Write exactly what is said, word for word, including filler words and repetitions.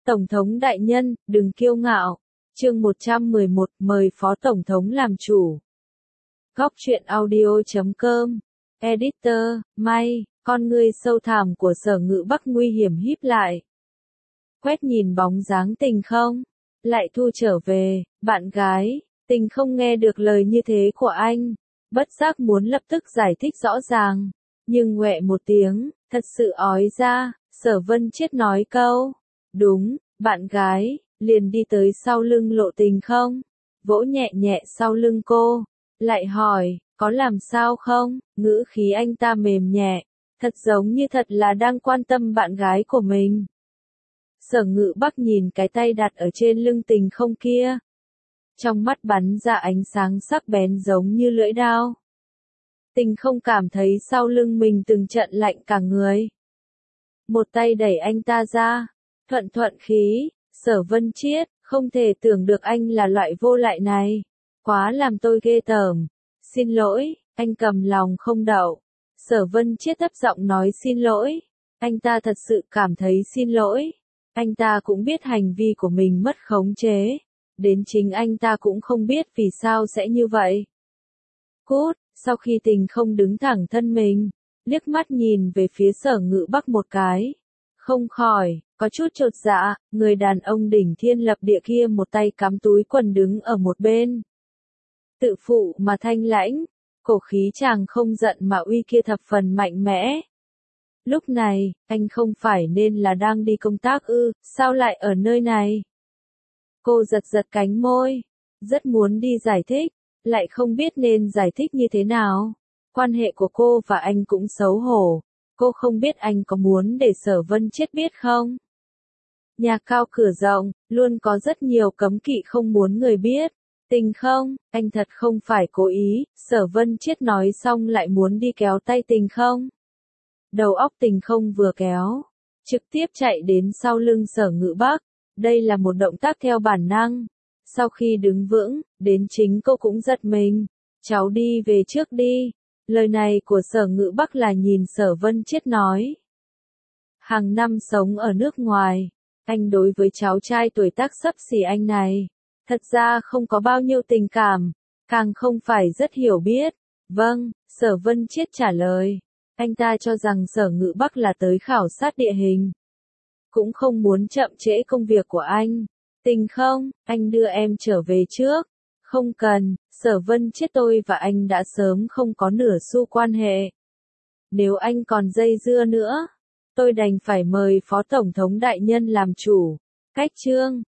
Tổng thống đại nhân, đừng kiêu ngạo. Chương một trăm mười một, mời Phó Tổng thống làm chủ. Góc truyện audio chấm com. Editor, May, con ngươi sâu thẳm của Sở Ngự Bắc nguy hiểm híp lại. Quét nhìn bóng dáng Tình Không, lại thu trở về, bạn gái. Tình Không nghe được lời như thế của anh, bất giác muốn lập tức giải thích rõ ràng, nhưng ngoẹ một tiếng, thật sự ói ra. Sở Vân Chiết nói câu, đúng, bạn gái, liền đi tới sau lưng Lộ Tình Không, vỗ nhẹ nhẹ sau lưng cô, lại hỏi, có làm sao không? Ngữ khí anh ta mềm nhẹ, thật giống như thật là đang quan tâm bạn gái của mình. Sở Ngự Bắc nhìn cái tay đặt ở trên lưng Tình Không kia, trong mắt bắn ra ánh sáng sắc bén giống như lưỡi dao. Tình Không cảm thấy sau lưng mình từng trận lạnh cả người. Một tay đẩy anh ta ra, thuận thuận khí. Sở Vân Chiết, không thể tưởng được anh là loại vô lại này, quá làm tôi ghê tởm. Xin lỗi, anh cầm lòng không đậu. Sở Vân Chiết thấp giọng nói xin lỗi. Anh ta thật sự cảm thấy xin lỗi. Anh ta cũng biết hành vi của mình mất khống chế, đến chính anh ta cũng không biết vì sao sẽ như vậy. Cút, sau khi Tình Không đứng thẳng thân mình, liếc mắt nhìn về phía Sở Ngự Bắc một cái, không khỏi có chút chột dạ. Người đàn ông đỉnh thiên lập địa kia một tay cắm túi quần đứng ở một bên, tự phụ mà thanh lãnh, cổ khí chàng không giận mà uy kia thập phần mạnh mẽ. Lúc này, anh không phải nên là đang đi công tác ư, sao lại ở nơi này? Cô giật giật cánh môi, rất muốn đi giải thích, lại không biết nên giải thích như thế nào. Quan hệ của cô và anh cũng xấu hổ, cô không biết anh có muốn để Sở Vân Chiết biết không? Nhà cao cửa rộng, luôn có rất nhiều cấm kỵ không muốn người biết. Tình Không, anh thật không phải cố ý. Sở Vân Chiết nói xong lại muốn đi kéo tay Tình Không. Đầu óc Tình Không vừa kéo, trực tiếp chạy đến sau lưng Sở Ngự Bắc. Đây là một động tác theo bản năng. Sau khi đứng vững, đến chính cô cũng giật mình. Cháu đi về trước đi. Lời này của Sở Ngự Bắc là nhìn Sở Vân Chiết nói. Hàng năm sống ở nước ngoài, anh đối với cháu trai tuổi tác xấp xỉ anh này, thật ra không có bao nhiêu tình cảm, càng không phải rất hiểu biết. Vâng, Sở Vân Chiết trả lời. Anh ta cho rằng Sở Ngự Bắc là tới khảo sát địa hình, cũng không muốn chậm trễ công việc của anh. Tình Không, anh đưa em trở về trước. Không cần, Sở Vân Chiết, tôi và anh đã sớm không có nửa xu quan hệ. Nếu anh còn dây dưa nữa, tôi đành phải mời Phó Tổng thống đại nhân làm chủ. Cách chương